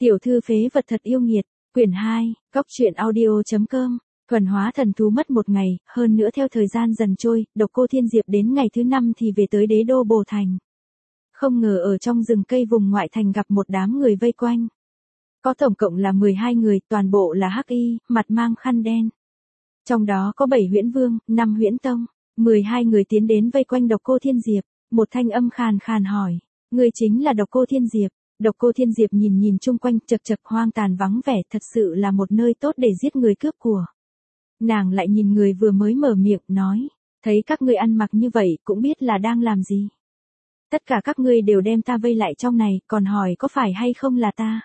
Tiểu thư phế vật thật yêu nghiệt, quyển 2, Cóc truyện audio.com, thuần hóa thần thú mất một ngày, hơn nữa theo thời gian dần trôi, Độc Cô Thiên Diệp đến ngày thứ 5 thì về tới đế đô Bồ Thành. Không ngờ ở trong rừng cây vùng ngoại thành gặp một đám người vây quanh. Có tổng cộng là 12 người, toàn bộ là hắc y, mặt mang khăn đen. Trong đó có 7 huyễn vương, 5 huyễn tông, 12 người tiến đến vây quanh Độc Cô Thiên Diệp, một thanh âm khàn khàn hỏi, người chính là Độc Cô Thiên Diệp. Độc Cô Thiên Diệp nhìn chung quanh, chật chật hoang tàn vắng vẻ, thật sự là một nơi tốt để giết người cướp của. Nàng lại nhìn người vừa mới mở miệng, nói, thấy các ngươi ăn mặc như vậy, cũng biết là đang làm gì. Tất cả các ngươi đều đem ta vây lại trong này, còn hỏi có phải hay không là ta.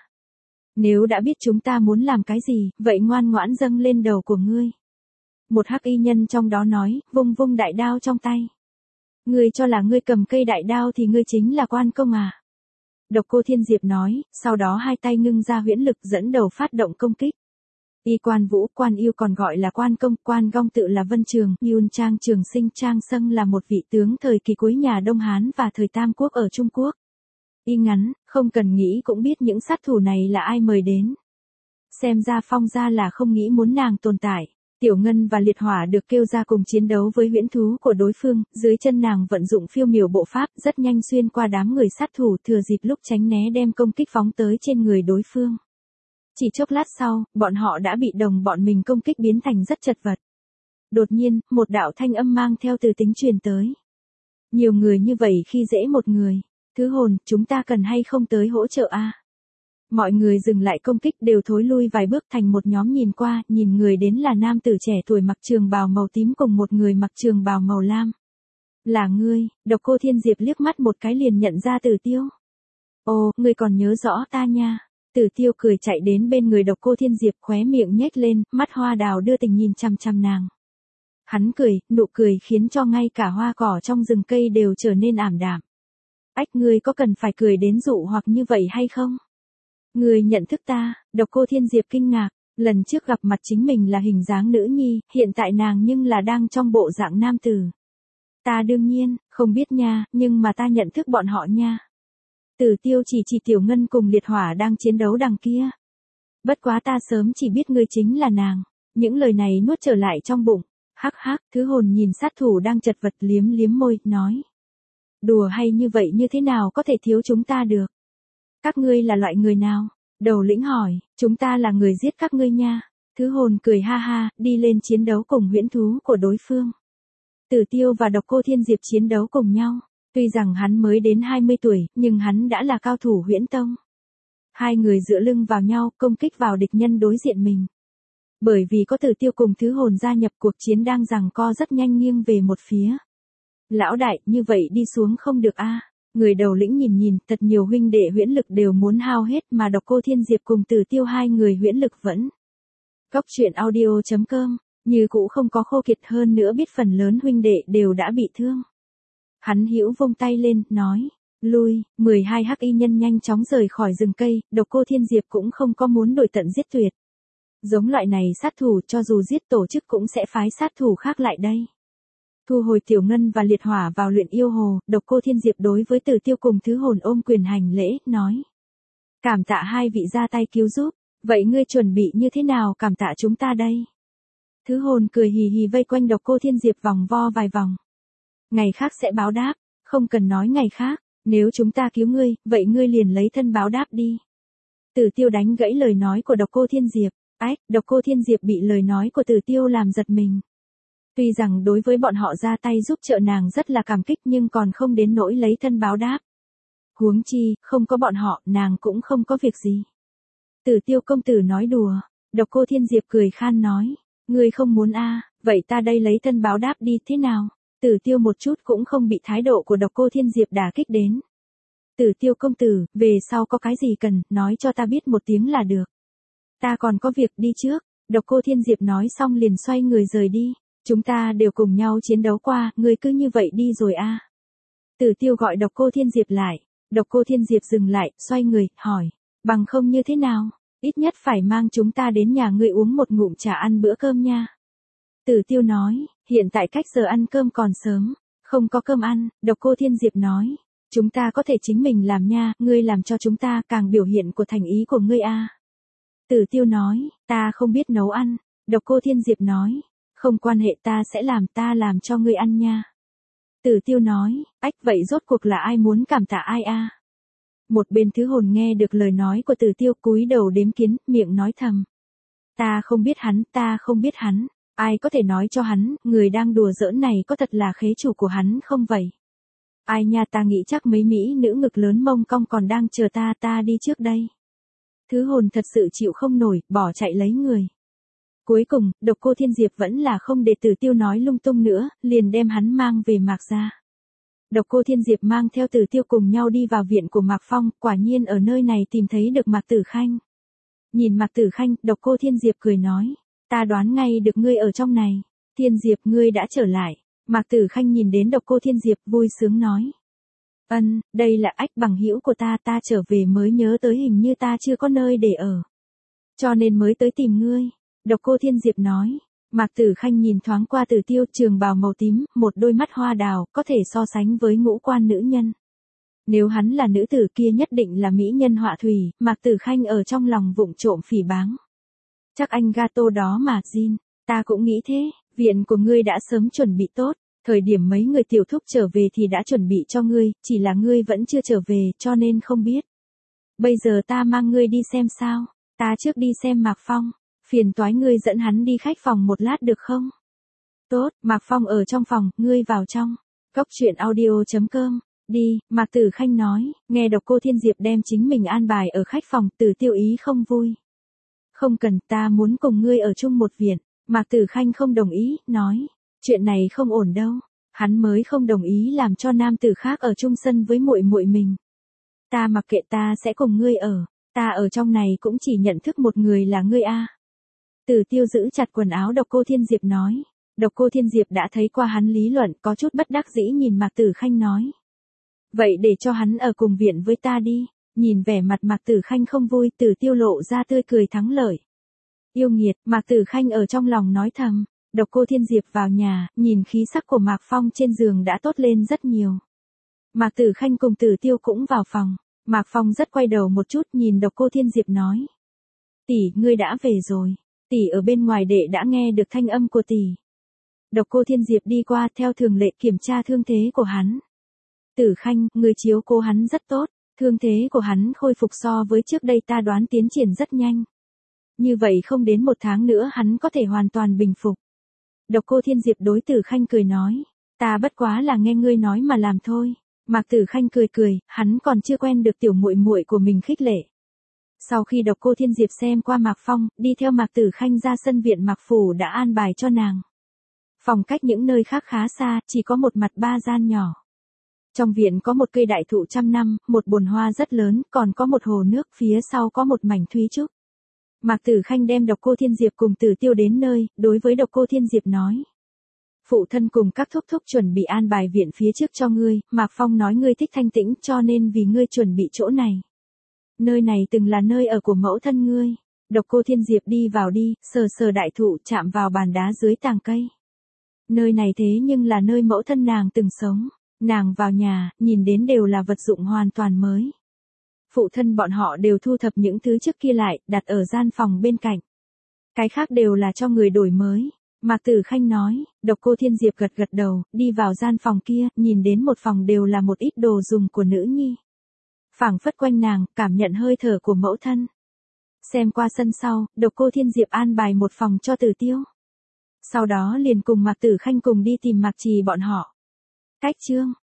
Nếu đã biết chúng ta muốn làm cái gì, vậy ngoan ngoãn dâng lên đầu của ngươi. Một hắc y nhân trong đó nói, vung vung đại đao trong tay. Ngươi cho là ngươi cầm cây đại đao thì ngươi chính là quan công à? Độc Cô Thiên Diệp nói, sau đó hai tay ngưng ra huyễn lực dẫn đầu phát động công kích. Y Quan Vũ, Quan Yêu còn gọi là Quan Công, Quan Gong tự là Vân Trường, Yun Trang Trường Sinh Trang Sâng là một vị tướng thời kỳ cuối nhà Đông Hán và thời Tam Quốc ở Trung Quốc. Y Ngắn, không cần nghĩ cũng biết những sát thủ này là ai mời đến. Xem ra Phong gia là không nghĩ muốn nàng tồn tại. Tiểu Ngân và Liệt Hỏa được kêu ra cùng chiến đấu với huyễn thú của đối phương, dưới chân nàng vận dụng phiêu miểu bộ pháp, rất nhanh xuyên qua đám người sát thủ, thừa dịp lúc tránh né đem công kích phóng tới trên người đối phương. Chỉ chốc lát sau, bọn họ đã bị đồng bọn mình công kích biến thành rất chật vật. Đột nhiên, một đạo thanh âm mang theo từ tính truyền tới. Nhiều người như vậy khi dễ một người. Thứ hồn, chúng ta cần hay không tới hỗ trợ a? Mọi người dừng lại công kích đều thối lui vài bước thành một nhóm nhìn qua, nhìn người đến là nam tử trẻ tuổi mặc trường bào màu tím cùng một người mặc trường bào màu lam. Là ngươi, Độc Cô Thiên Diệp liếc mắt một cái liền nhận ra Tử Tiêu. Ồ, ngươi còn nhớ rõ ta nha. Tử Tiêu cười chạy đến bên người Độc Cô Thiên Diệp, khóe miệng nhếch lên, mắt hoa đào đưa tình nhìn chăm chăm nàng. Hắn cười, nụ cười khiến cho ngay cả hoa cỏ trong rừng cây đều trở nên ảm đạm. Ách, ngươi có cần phải cười đến dụ hoặc như vậy hay không? Ngươi nhận thức ta? Độc Cô Thiên Diệp kinh ngạc, lần trước gặp mặt chính mình là hình dáng nữ nhi, hiện tại nàng nhưng là đang trong bộ dạng nam tử. Ta đương nhiên, không biết nha, nhưng mà ta nhận thức bọn họ nha. Tử Tiêu chỉ Tiểu Ngân cùng Liệt Hỏa đang chiến đấu đằng kia. Bất quá ta sớm chỉ biết ngươi chính là nàng. Những lời này nuốt trở lại trong bụng. Hắc hắc, Thứ hồn nhìn sát thủ đang chật vật liếm liếm môi, nói. Đùa hay như vậy như thế nào có thể thiếu chúng ta được? Các ngươi là loại người nào? Đầu lĩnh hỏi, chúng ta là người giết các ngươi nha. Thứ hồn cười ha ha, đi lên chiến đấu cùng huyễn thú của đối phương. Tử Tiêu và Độc Cô Thiên Diệp chiến đấu cùng nhau. Tuy rằng hắn mới đến 20 tuổi, nhưng hắn đã là cao thủ huyễn tông. Hai người dựa lưng vào nhau, công kích vào địch nhân đối diện mình. Bởi vì có Tử Tiêu cùng Thứ hồn gia nhập, cuộc chiến đang giằng co rất nhanh nghiêng về một phía. Lão đại, như vậy đi xuống không được a. Người đầu lĩnh nhìn, thật nhiều huynh đệ huyễn lực đều muốn hao hết mà Độc Cô Thiên Diệp cùng Tử Tiêu hai người huyễn lực vẫn. Cóc truyện audio.com, như cũ không có khô kiệt, hơn nữa biết phần lớn huynh đệ đều đã bị thương. Hắn hữu vung tay lên, nói, lui, 12 hắc y nhân nhanh chóng rời khỏi rừng cây, Độc Cô Thiên Diệp cũng không có muốn đuổi tận giết tuyệt. Giống loại này sát thủ cho dù giết tổ chức cũng sẽ phái sát thủ khác lại đây. Thu hồi Tiểu Ngân và Liệt Hỏa vào luyện yêu hồ, Độc Cô Thiên Diệp đối với Tử Tiêu cùng Thứ hồn ôm quyền hành lễ, nói. Cảm tạ hai vị ra tay cứu giúp, vậy ngươi chuẩn bị như thế nào cảm tạ chúng ta đây? Thứ hồn cười hì hì vây quanh Độc Cô Thiên Diệp vòng vo vài vòng. Ngày khác sẽ báo đáp, không cần nói ngày khác, nếu chúng ta cứu ngươi, vậy ngươi liền lấy thân báo đáp đi. Tử Tiêu đánh gãy lời nói của Độc Cô Thiên Diệp, ách, Độc Cô Thiên Diệp bị lời nói của Tử Tiêu làm giật mình. Tuy rằng đối với bọn họ ra tay giúp trợ nàng rất là cảm kích nhưng còn không đến nỗi lấy thân báo đáp. Huống chi, không có bọn họ, nàng cũng không có việc gì. Tử Tiêu công tử nói đùa, Độc Cô Thiên Diệp cười khan nói, ngươi không muốn a, vậy ta đây lấy thân báo đáp đi, thế nào? Tử Tiêu một chút cũng không bị thái độ của Độc Cô Thiên Diệp đả kích đến. Tử Tiêu công tử, về sau có cái gì cần, nói cho ta biết một tiếng là được. Ta còn có việc đi trước, Độc Cô Thiên Diệp nói xong liền xoay người rời đi. Chúng ta đều cùng nhau chiến đấu qua, ngươi cứ như vậy đi rồi a. Tử Tiêu gọi Độc Cô Thiên Diệp lại. Độc Cô Thiên Diệp dừng lại, xoay người, hỏi, bằng không như thế nào? Ít nhất phải mang chúng ta đến nhà ngươi uống một ngụm trà ăn bữa cơm nha. Tử Tiêu nói, hiện tại cách giờ ăn cơm còn sớm, không có cơm ăn. Độc Cô Thiên Diệp nói, Chúng ta có thể chính mình làm nha, ngươi làm cho chúng ta càng biểu hiện của thành ý của ngươi a. Tử Tiêu nói, ta không biết nấu ăn. Độc Cô Thiên Diệp nói, không quan hệ, ta làm cho ngươi ăn nha. Tử Tiêu nói, ách, vậy rốt cuộc là ai muốn cảm tạ ai a? Một bên Thứ Hồn nghe được lời nói của Tử Tiêu, cúi đầu đếm kiến, miệng nói thầm. Ta không biết hắn, ai có thể nói cho hắn, người đang đùa giỡn này có thật là khế chủ của hắn không vậy? Ai nha, ta nghĩ chắc mấy mỹ nữ ngực lớn mông cong còn đang chờ ta đi trước đây. Thứ Hồn thật sự chịu không nổi, bỏ chạy lấy người. Cuối cùng, Độc Cô Thiên Diệp vẫn là không để Tử Tiêu nói lung tung nữa, liền đem hắn mang về Mạc gia. Độc Cô Thiên Diệp mang theo Tử Tiêu cùng nhau đi vào viện của Mạc Phong, quả nhiên ở nơi này tìm thấy được Mạc Tử Khanh. Nhìn Mạc Tử Khanh, Độc Cô Thiên Diệp cười nói, ta đoán ngay được ngươi ở trong này. Thiên Diệp, ngươi đã trở lại. Mạc Tử Khanh nhìn đến Độc Cô Thiên Diệp vui sướng nói. Đây là ách bằng hữu của ta trở về mới nhớ tới hình như ta chưa có nơi để ở. Cho nên mới tới tìm ngươi. Độc Cô Thiên Diệp nói. Mạc Tử Khanh nhìn thoáng qua Tử Tiêu, trường bào màu tím, một đôi mắt hoa đào, có thể so sánh với ngũ quan nữ nhân. Nếu hắn là nữ tử kia nhất định là mỹ nhân họa thủy, Mạc Tử Khanh ở trong lòng vụng trộm phỉ báng. Chắc anh gato đó mà, Jin, ta cũng nghĩ thế, viện của ngươi đã sớm chuẩn bị tốt, thời điểm mấy người tiểu thúc trở về thì đã chuẩn bị cho ngươi, chỉ là ngươi vẫn chưa trở về cho nên không biết. Bây giờ ta mang ngươi đi xem sao, ta trước đi xem Mạc Phong, phiền toái ngươi dẫn hắn đi khách phòng một lát được không? Tốt, Mạc Phong ở trong phòng, ngươi vào trong. Cốc truyện audio.com. Đi, Mạc Tử Khanh nói, nghe Độc Cô Thiên Diệp đem chính mình an bài ở khách phòng, Tử Tiêu ý không vui. Không cần, ta muốn cùng ngươi ở chung một viện. Mạc Tử Khanh không đồng ý, nói, chuyện này không ổn đâu. Hắn mới không đồng ý làm cho nam tử khác ở chung sân với muội muội mình. Ta mặc kệ, ta sẽ cùng ngươi ở, ta ở trong này cũng chỉ nhận thức một người là ngươi a. Tử Tiêu giữ chặt quần áo Độc Cô Thiên Diệp nói. Độc Cô Thiên Diệp đã thấy qua hắn lý luận, có chút bất đắc dĩ nhìn Mạc Tử Khanh nói. Vậy để cho hắn ở cùng viện với ta đi. Nhìn vẻ mặt Mạc Tử Khanh không vui, Tử Tiêu lộ ra tươi cười thắng lợi. Yêu nghiệt, Mạc Tử Khanh ở trong lòng nói thầm. Độc Cô Thiên Diệp vào nhà, nhìn khí sắc của Mạc Phong trên giường đã tốt lên rất nhiều. Mạc Tử Khanh cùng Tử Tiêu cũng vào phòng. Mạc Phong rất quay đầu một chút, nhìn Độc Cô Thiên Diệp nói. Tỷ, ngươi đã về rồi. Tỷ ở bên ngoài, đệ đã nghe được thanh âm của tỷ. Độc Cô Thiên Diệp đi qua, theo thường lệ kiểm tra thương thế của hắn. Tử Khanh, người chiếu cố hắn rất tốt, thương thế của hắn khôi phục so với trước đây ta đoán tiến triển rất nhanh. Như vậy không đến 1 tháng nữa hắn có thể hoàn toàn bình phục. Độc Cô Thiên Diệp đối Tử Khanh cười nói, ta bất quá là nghe ngươi nói mà làm thôi. Mạc Tử Khanh cười cười, hắn còn chưa quen được tiểu muội muội của mình khích lệ. Sau khi Độc Cô Thiên Diệp xem qua Mạc Phong, đi theo Mạc Tử Khanh ra sân viện Mạc Phủ đã an bài cho nàng. Phòng cách những nơi khác khá xa, chỉ có một mặt 3 gian nhỏ. Trong viện có một cây đại thụ trăm năm, một bồn hoa rất lớn, còn có một hồ nước, phía sau có một mảnh thúy trúc. Mạc Tử Khanh đem Độc Cô Thiên Diệp cùng Tử Tiêu đến nơi, đối với Độc Cô Thiên Diệp nói. Phụ thân cùng các thúc thúc chuẩn bị an bài viện phía trước cho ngươi, Mạc Phong nói ngươi thích thanh tĩnh cho nên vì ngươi chuẩn bị chỗ này. Nơi này từng là nơi ở của mẫu thân ngươi. Độc Cô Thiên Diệp đi vào đi, sờ sờ đại thụ, chạm vào bàn đá dưới tàng cây. Nơi này thế nhưng là nơi mẫu thân nàng từng sống. Nàng vào nhà, nhìn đến đều là vật dụng hoàn toàn mới. Phụ thân bọn họ đều thu thập những thứ trước kia lại, đặt ở gian phòng bên cạnh. Cái khác đều là cho người đổi mới. Mạc Tử Khanh nói, Độc Cô Thiên Diệp gật gật đầu, đi vào gian phòng kia, nhìn đến một phòng đều là một ít đồ dùng của nữ nhi. Phảng phất quanh nàng, cảm nhận hơi thở của mẫu thân. Xem qua sân sau, Độc Cô Thiên Diệp an bài một phòng cho Tử Tiêu. Sau đó liền cùng Mạc Tử Khanh cùng đi tìm Mạc Trì bọn họ. Cách chương